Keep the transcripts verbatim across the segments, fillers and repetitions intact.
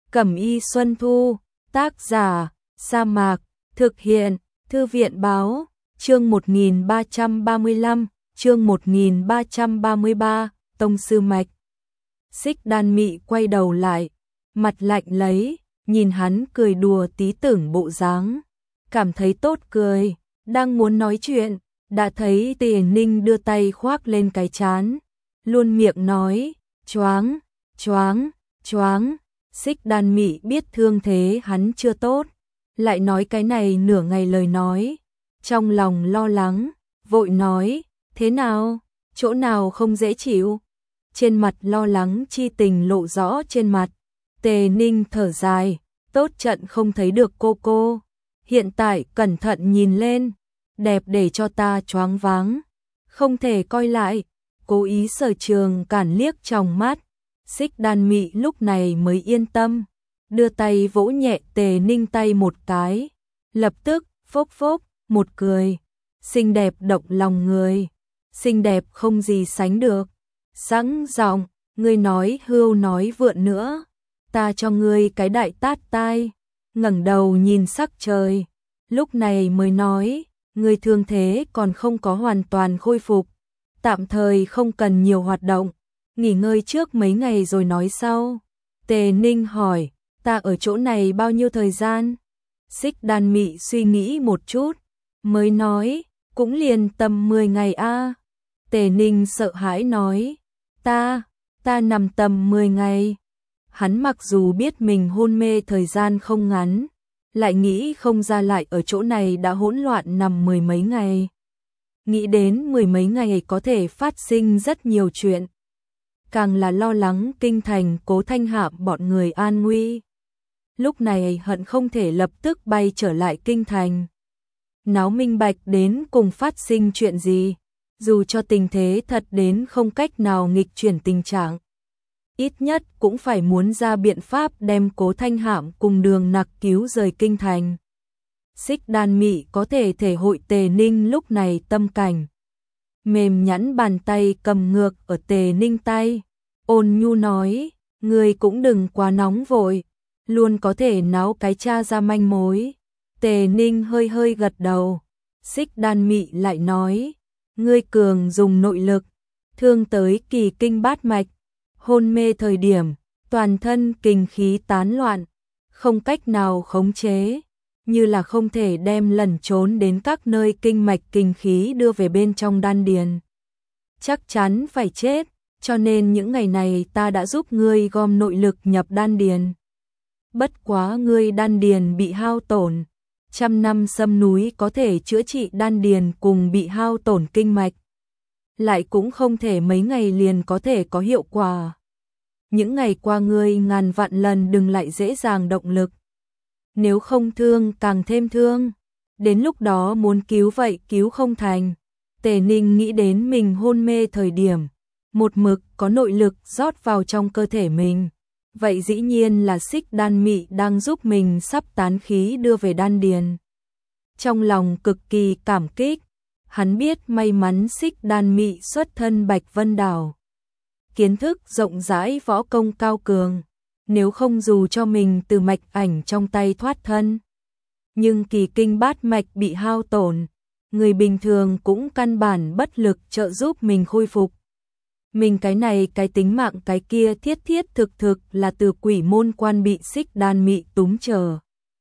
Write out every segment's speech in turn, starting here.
Cẩm y Xuân Thu, tác giả, Sa Mạc, thực hiện, Thư viện báo, chương một nghìn ba trăm ba mươi lăm, chương một nghìn ba trăm ba mươi ba, Tông Sư Mạch. Xích Đan Mị quay đầu lại, mặt lạnh lấy, nhìn hắn cười đùa tí tưởng bộ dáng, cảm thấy tốt cười, đang muốn nói chuyện, đã thấy Tề Ninh đưa tay khoác lên cái trán, luôn miệng nói, choáng, choáng, choáng. Xích Đan Mị biết thương thế hắn chưa tốt, lại nói cái này nửa ngày lời nói, trong lòng lo lắng, vội nói, thế nào, chỗ nào không dễ chịu? Trên mặt lo lắng chi tình lộ rõ trên mặt, Tề Ninh thở dài, tốt trận không thấy được cô cô, hiện tại cẩn thận nhìn lên, đẹp để cho ta choáng váng, không thể coi lại, cố ý Sở Trường cản liếc trong mắt. Xích Đan Mị lúc này mới yên tâm, đưa tay vỗ nhẹ Tề Ninh tay một cái, lập tức phốc phốc một cười, xinh đẹp động lòng người, xinh đẹp không gì sánh được. Sẵn giọng, ngươi nói hưu nói vượn nữa, ta cho ngươi cái đại tát tai. Ngẩng đầu nhìn sắc trời, lúc này mới nói, ngươi thương thế còn không có hoàn toàn khôi phục, tạm thời không cần nhiều hoạt động, nghỉ ngơi trước mấy ngày rồi nói sau. Tề Ninh hỏi, ta ở chỗ này bao nhiêu thời gian? Xích Đan Mị suy nghĩ một chút, mới nói, cũng liền tầm mười ngày a. Tề Ninh sợ hãi nói, ta, ta nằm tầm mười ngày. Hắn mặc dù biết mình hôn mê thời gian không ngắn, lại nghĩ không ra lại ở chỗ này đã hỗn loạn nằm mười mấy ngày. Nghĩ đến mười mấy ngày có thể phát sinh rất nhiều chuyện, càng là lo lắng kinh thành Cố Thanh Hạm bọn người an nguy. Lúc này hận không thể lập tức bay trở lại kinh thành, náo minh bạch đến cùng phát sinh chuyện gì, dù cho tình thế thật đến không cách nào nghịch chuyển tình trạng, ít nhất cũng phải muốn ra biện pháp đem Cố Thanh Hạm cùng Đường Nặc cứu rời kinh thành. Xích Đan Mị có thể thể hội Tề Ninh lúc này tâm cảnh, mềm nhẵn bàn tay cầm ngược ở Tề Ninh tay, ôn nhu nói, ngươi cũng đừng quá nóng vội, luôn có thể náo cái cha ra manh mối. Tề Ninh hơi hơi gật đầu. Xích Đan Mị lại nói, ngươi cường dùng nội lực, thương tới kỳ kinh bát mạch, hôn mê thời điểm, toàn thân kinh khí tán loạn, không cách nào khống chế, như là không thể đem lẩn trốn đến các nơi kinh mạch kinh khí đưa về bên trong đan điền. Chắc chắn phải chết, cho nên những ngày này ta đã giúp ngươi gom nội lực nhập đan điền. Bất quá ngươi đan điền bị hao tổn, trăm năm sâm núi có thể chữa trị đan điền cùng bị hao tổn kinh mạch, lại cũng không thể mấy ngày liền có thể có hiệu quả. Những ngày qua ngươi ngàn vạn lần đừng lại dễ dàng động lực, nếu không thương càng thêm thương, đến lúc đó muốn cứu vậy cứu không thành. Tề Ninh nghĩ đến mình hôn mê thời điểm, một mực có nội lực rót vào trong cơ thể mình, vậy dĩ nhiên là Xích Đan Mị đang giúp mình sắp tán khí đưa về đan điền. Trong lòng cực kỳ cảm kích, hắn biết may mắn Xích Đan Mị xuất thân Bạch Vân Đảo, kiến thức rộng rãi, võ công cao cường, nếu không dù cho mình từ mạch ảnh trong tay thoát thân, nhưng kỳ kinh bát mạch bị hao tổn, người bình thường cũng căn bản bất lực trợ giúp mình khôi phục. Mình cái này cái tính mạng cái kia thiết thiết thực thực là từ quỷ môn quan bị Xích Đan Mị túm trở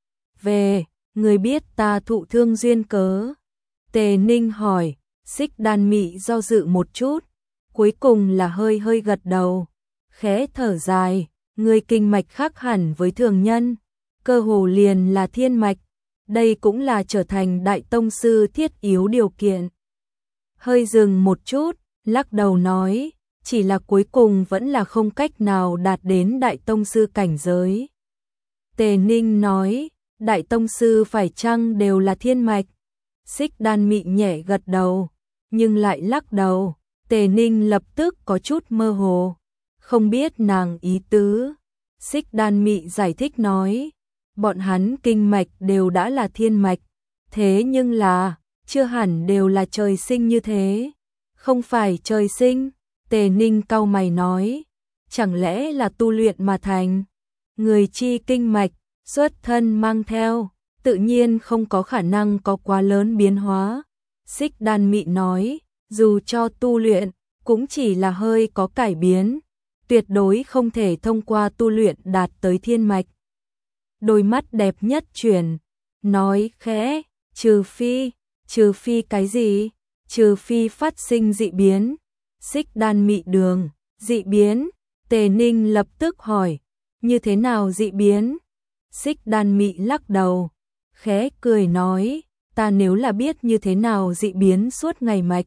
về, người biết ta thụ thương duyên cớ. Tề Ninh hỏi. Xích Đan Mị do dự một chút, cuối cùng là hơi hơi gật đầu, khẽ thở dài, người kinh mạch khác hẳn với thường nhân, cơ hồ liền là thiên mạch, đây cũng là trở thành đại tông sư thiết yếu điều kiện. Hơi dừng một chút, lắc đầu nói, chỉ là cuối cùng vẫn là không cách nào đạt đến đại tông sư cảnh giới. Tề Ninh nói, đại tông sư phải chăng đều là thiên mạch? Xích Đan Mị nhẹ gật đầu, nhưng lại lắc đầu. Tề Ninh lập tức có chút mơ hồ, không biết nàng ý tứ. Xích Đan Mị giải thích nói, bọn hắn kinh mạch đều đã là thiên mạch, thế nhưng là, chưa hẳn đều là trời sinh như thế. Không phải trời sinh. Tề Ninh cau mày nói, chẳng lẽ là tu luyện mà thành? người chi kinh mạch, xuất thân mang theo, tự nhiên không có khả năng có quá lớn biến hóa. Xích Đan Mị nói, dù cho tu luyện, cũng chỉ là hơi có cải biến, tuyệt đối không thể thông qua tu luyện đạt tới thiên mạch. Đôi mắt đẹp nhất chuyển, nói khẽ, trừ phi, trừ phi cái gì? Trừ phi phát sinh dị biến. Xích Đan Mị đường, dị biến? Tề Ninh lập tức hỏi, như thế nào dị biến? Xích Đan Mị lắc đầu, khẽ cười nói, ta nếu là biết như thế nào dị biến suốt ngày mạch,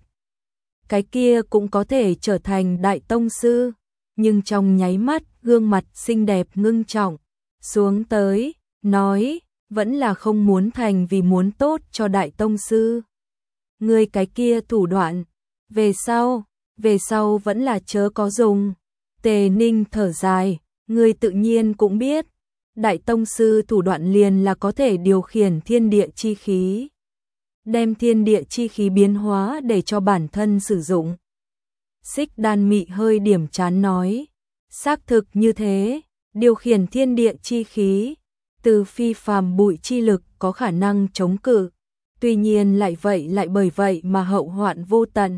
cái kia cũng có thể trở thành đại tông sư. Nhưng trong nháy mắt, gương mặt xinh đẹp ngưng trọng xuống tới, nói, vẫn là không muốn thành vì muốn tốt cho đại tông sư. Ngươi cái kia thủ đoạn, về sau, về sau vẫn là chớ có dùng. Tề Ninh thở dài, ngươi tự nhiên cũng biết, đại tông sư thủ đoạn liền là có thể điều khiển thiên địa chi khí, đem thiên địa chi khí biến hóa để cho bản thân sử dụng. Xích Đan Mị hơi điểm chán nói, xác thực như thế, điều khiển thiên địa chi khí, từ phi phàm bụi chi lực có khả năng chống cự, tuy nhiên lại vậy lại bởi vậy mà hậu hoạn vô tận.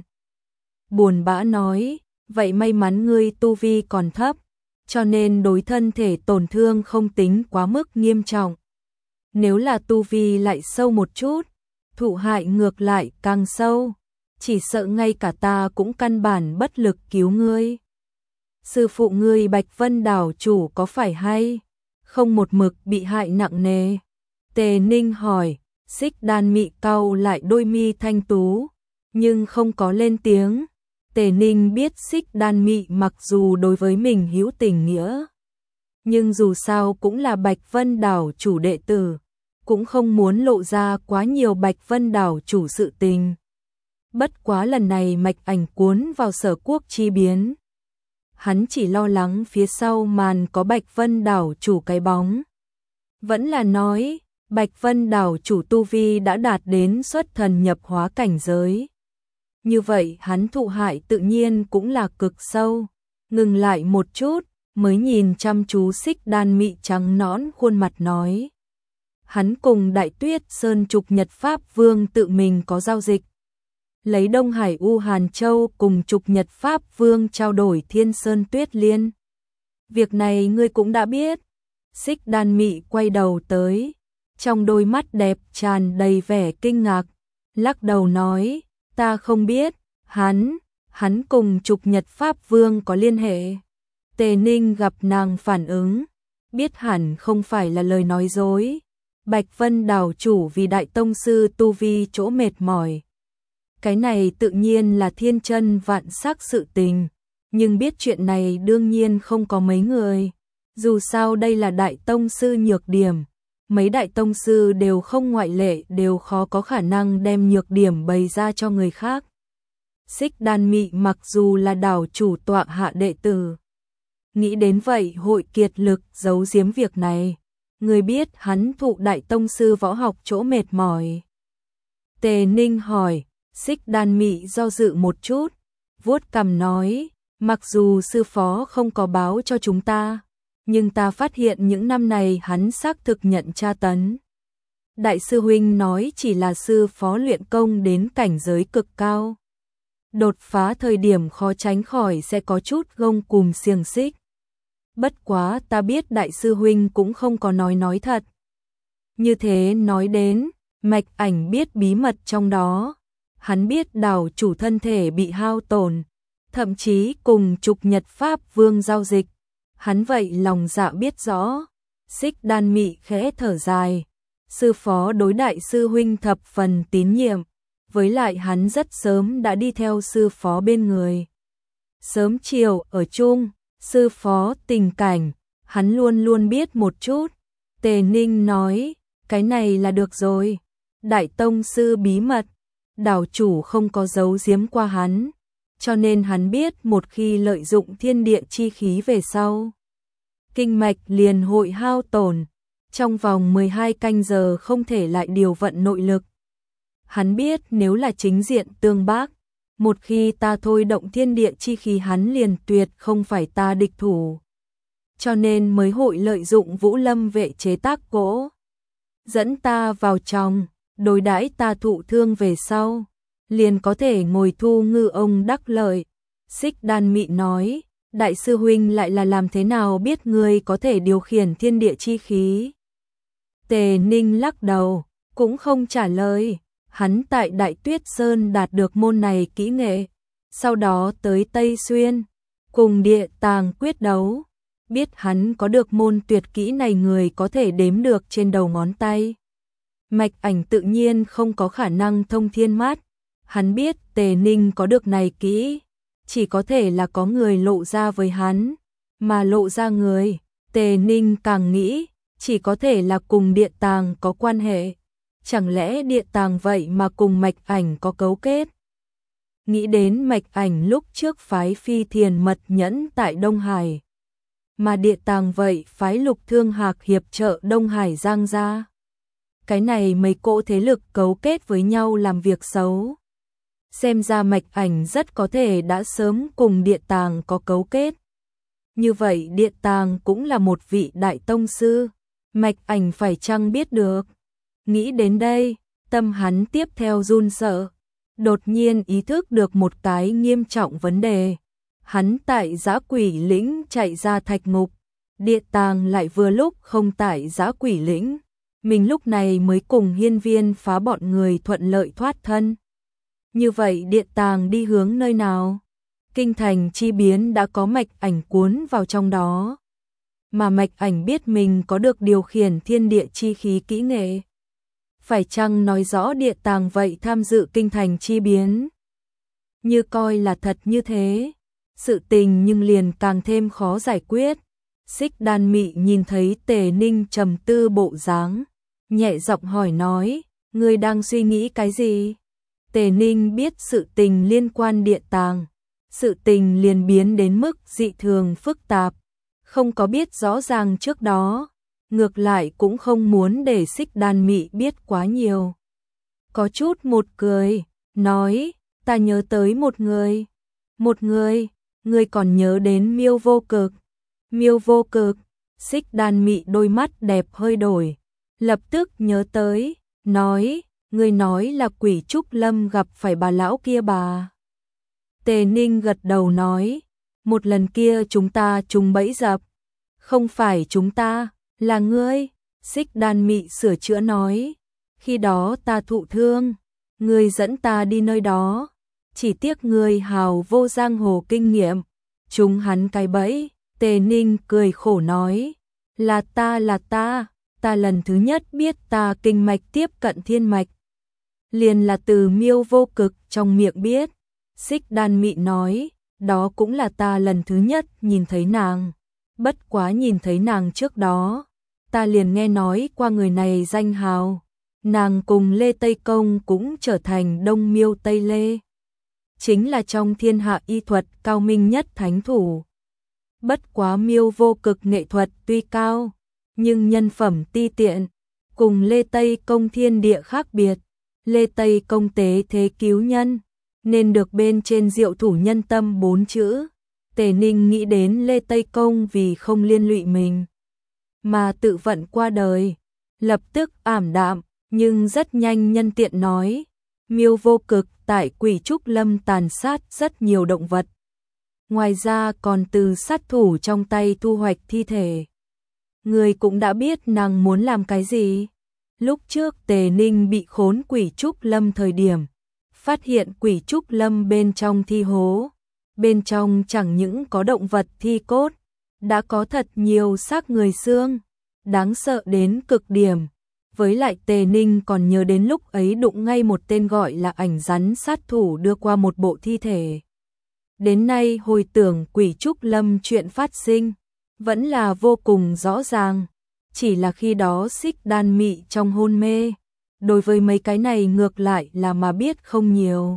Buồn bã nói, vậy may mắn ngươi tu vi còn thấp, cho nên đối thân thể tổn thương không tính quá mức nghiêm trọng. Nếu là tu vi lại sâu một chút, thụ hại ngược lại càng sâu, chỉ sợ ngay cả ta cũng căn bản bất lực cứu ngươi. Sư phụ ngươi Bạch Vân đảo chủ có phải hay không một mực bị hại nặng nề? Tề Ninh hỏi. Xích Đan Mị cau lại đôi mi thanh tú, nhưng không có lên tiếng. Tề Ninh biết Xích Đan Mị mặc dù đối với mình hữu tình nghĩa, nhưng dù sao cũng là Bạch Vân đảo chủ đệ tử, cũng không muốn lộ ra quá nhiều Bạch Vân đảo chủ sự tình. Bất quá lần này mạch ảnh cuốn vào Sở Quốc chi biến, hắn chỉ lo lắng phía sau màn có Bạch Vân đảo chủ cái bóng. Vẫn là nói, Bạch Vân đảo chủ tu vi đã đạt đến xuất thần nhập hóa cảnh giới. Như vậy hắn thụ hại tự nhiên cũng là cực sâu. Ngừng lại một chút, mới nhìn chăm chú Xích Đan Mị trắng nõn khuôn mặt nói. Hắn cùng Đại Tuyết Sơn Trục Nhật Pháp Vương tự mình có giao dịch. Lấy Đông Hải U Hàn Châu cùng Trục Nhật Pháp Vương trao đổi Thiên Sơn Tuyết Liên. Việc này ngươi cũng đã biết. Xích Đan Mị quay đầu tới, trong đôi mắt đẹp tràn đầy vẻ kinh ngạc, lắc đầu nói, ta không biết, hắn, hắn cùng Trục Nhật Pháp Vương có liên hệ. Tề Ninh gặp nàng phản ứng, biết hẳn không phải là lời nói dối. Bạch Vân đảo chủ vì đại tông sư tu vi chỗ mệt mỏi. Cái này tự nhiên là thiên chân vạn sắc sự tình, nhưng biết chuyện này đương nhiên không có mấy người. Dù sao đây là đại tông sư nhược điểm, mấy đại tông sư đều không ngoại lệ đều khó có khả năng đem nhược điểm bày ra cho người khác. Xích Đan Mị mặc dù là đảo chủ tọa hạ đệ tử, nghĩ đến vậy hội kiệt lực giấu giếm việc này. Người biết hắn thụ đại tông sư võ học chỗ mệt mỏi. Tề Ninh hỏi. Xích Đan Mị do dự một chút, vuốt cằm nói, mặc dù sư phó không có báo cho chúng ta, nhưng ta phát hiện những năm này hắn xác thực nhận tra tấn. Đại sư huynh nói chỉ là sư phó luyện công đến cảnh giới cực cao, đột phá thời điểm khó tránh khỏi sẽ có chút gông cùm xiềng xích. Bất quá ta biết đại sư huynh cũng không có nói nói thật. Như thế nói đến, mạch ảnh biết bí mật trong đó. Hắn biết đảo chủ thân thể bị hao tổn, thậm chí cùng Trục Nhật Pháp Vương giao dịch. Hắn vậy lòng dạ biết rõ. Xích Đan Mị khẽ thở dài. Sư phó đối đại sư huynh thập phần tín nhiệm, với lại hắn rất sớm đã đi theo sư phó bên người. Sớm chiều ở chung, sư phó tình cảnh, hắn luôn luôn biết một chút. Tề Ninh nói, cái này là được rồi. Đại tông sư bí mật, đảo chủ không có giấu giếm qua hắn, cho nên hắn biết một khi lợi dụng thiên địa chi khí về sau, kinh mạch liền hội hao tổn, trong vòng mười hai canh giờ không thể lại điều vận nội lực. Hắn biết nếu là chính diện tương bác, một khi ta thôi động thiên địa chi khí hắn liền tuyệt không phải ta địch thủ. cho nên mới hội lợi dụng Vũ Lâm vệ chế tác gỗ. Dẫn ta vào trong, đối đãi ta thụ thương về sau, liền có thể ngồi thu ngư ông đắc lợi. Xích Đan Mị nói, đại sư huynh lại là làm thế nào biết ngươi có thể điều khiển thiên địa chi khí? Tề Ninh lắc đầu, cũng không trả lời. Hắn tại Đại Tuyết Sơn đạt được môn này kỹ nghệ, sau đó tới Tây Xuyên, cùng địa tàng quyết đấu. Biết hắn có được môn tuyệt kỹ này người có thể đếm được trên đầu ngón tay. Mạch Ảnh tự nhiên không có khả năng thông thiên mát. Hắn biết Tề Ninh có được này kỹ, chỉ có thể là có người lộ ra với hắn, mà lộ ra người, Tề Ninh càng nghĩ, chỉ có thể là cùng địa tàng có quan hệ. Chẳng lẽ địa tàng vậy mà cùng Mạch Ảnh có cấu kết? Nghĩ đến Mạch Ảnh lúc trước phái Phi Thiền mật nhẫn tại Đông Hải, mà địa tàng vậy phái Lục Thương Hạc hiệp trợ Đông Hải Giang gia. Cái này mấy cỗ thế lực cấu kết với nhau làm việc xấu. Xem ra Mạch Ảnh rất có thể đã sớm cùng địa tàng có cấu kết. Như vậy địa tàng cũng là một vị đại tông sư, Mạch Ảnh phải chăng biết được? Nghĩ đến đây, tâm hắn tiếp theo run sợ, đột nhiên ý thức được một cái nghiêm trọng vấn đề. Hắn tại Dã Quỷ Lĩnh chạy ra thạch ngục, địa tàng lại vừa lúc không tại Dã Quỷ Lĩnh, mình lúc này mới cùng Hiên Viên phá bọn người thuận lợi thoát thân. Như vậy địa tàng đi hướng nơi nào? Kinh thành chi biến đã có Mạch Ảnh cuốn vào trong đó, mà Mạch Ảnh biết mình có được điều khiển thiên địa chi khí kỹ nghệ. Phải chăng nói rõ địa tàng vậy tham dự kinh thành chi biến? Như coi là thật như thế, sự tình nhưng liền càng thêm khó giải quyết. Xích Đan Mị nhìn thấy Tề Ninh trầm tư bộ dáng, nhẹ giọng hỏi nói, ngươi đang suy nghĩ cái gì? Tề Ninh biết sự tình liên quan địa tàng, sự tình liền biến đến mức dị thường phức tạp, không có biết rõ ràng trước đó, ngược lại cũng không muốn để Xích Đan Mị biết quá nhiều. Có chút một cười, nói, ta nhớ tới một người. Một người, ngươi còn nhớ đến Miêu Vô Cực. Miêu Vô Cực, Xích Đan Mị đôi mắt đẹp hơi đổi, lập tức nhớ tới, nói, ngươi nói là Quỷ Trúc Lâm gặp phải bà lão kia bà. Tề Ninh gật đầu nói, một lần kia chúng ta trúng bẫy dập. Không phải chúng ta, là ngươi. Xích Đan Mị sửa chữa nói, khi đó ta thụ thương, ngươi dẫn ta đi nơi đó, chỉ tiếc ngươi hào vô giang hồ kinh nghiệm, chúng hắn cái bẫy. Tề Ninh cười khổ nói, là ta là ta, ta lần thứ nhất biết ta kinh mạch tiếp cận thiên mạch, liền là từ Miêu Vô Cực trong miệng biết. Xích Đan Mị nói, đó cũng là ta lần thứ nhất nhìn thấy nàng, bất quá nhìn thấy nàng trước đó, ta liền nghe nói qua người này danh hào, nàng cùng Lê Tây Công cũng trở thành Đông Miêu Tây Lê, chính là trong thiên hạ y thuật cao minh nhất thánh thủ. Bất quá Miêu Vô Cực nghệ thuật tuy cao, nhưng nhân phẩm ti tiện, cùng Lê Tây Công thiên địa khác biệt. Lê Tây Công tế thế cứu nhân, nên được bên trên diệu thủ nhân tâm bốn chữ. Tề Ninh nghĩ đến Lê Tây Công vì không liên lụy mình, mà tự vận qua đời, lập tức ảm đạm, nhưng rất nhanh nhân tiện nói, Miêu Vô Cực tại Quỷ Trúc Lâm tàn sát rất nhiều động vật. Ngoài ra còn từ sát thủ trong tay thu hoạch thi thể. Người cũng đã biết nàng muốn làm cái gì. Lúc trước Tề Ninh bị khốn Quỷ Trúc Lâm thời điểm, phát hiện Quỷ Trúc Lâm bên trong thi hố, bên trong chẳng những có động vật thi cốt, đã có thật nhiều xác người xương, đáng sợ đến cực điểm. Với lại Tề Ninh còn nhớ đến lúc ấy đụng ngay một tên gọi là Ảnh Rắn sát thủ đưa qua một bộ thi thể. Đến nay hồi tưởng Quỷ Trúc Lâm chuyện phát sinh, vẫn là vô cùng rõ ràng, chỉ là khi đó Xích Đan Mị trong hôn mê, đối với mấy cái này ngược lại là mà biết không nhiều.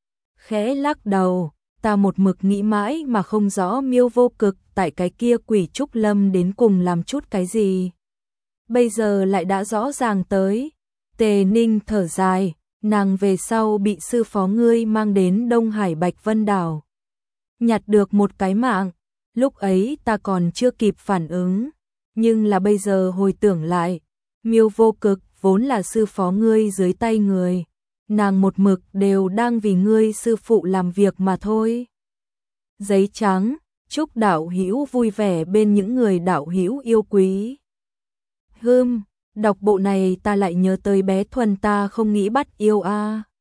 Khẽ lắc đầu, ta một mực nghĩ mãi mà không rõ Miêu Vô Cực tại cái kia Quỷ Trúc Lâm đến cùng làm chút cái gì. Bây giờ lại đã rõ ràng tới. Tề Ninh thở dài, nàng về sau bị sư phó ngươi mang đến Đông Hải Bạch Vân Đảo, nhặt được một cái mạng, Lúc ấy ta còn chưa kịp phản ứng, nhưng là bây giờ hồi tưởng lại, Miêu Vô Cực vốn là sư phó ngươi dưới tay người, nàng một mực đều đang vì ngươi sư phụ làm việc mà thôi. Giấy trắng, chúc đạo hữu vui vẻ bên những người đạo hữu yêu quý. Hừm, đọc bộ này ta lại nhớ tới bé Thuần ta không nghĩ bắt yêu a.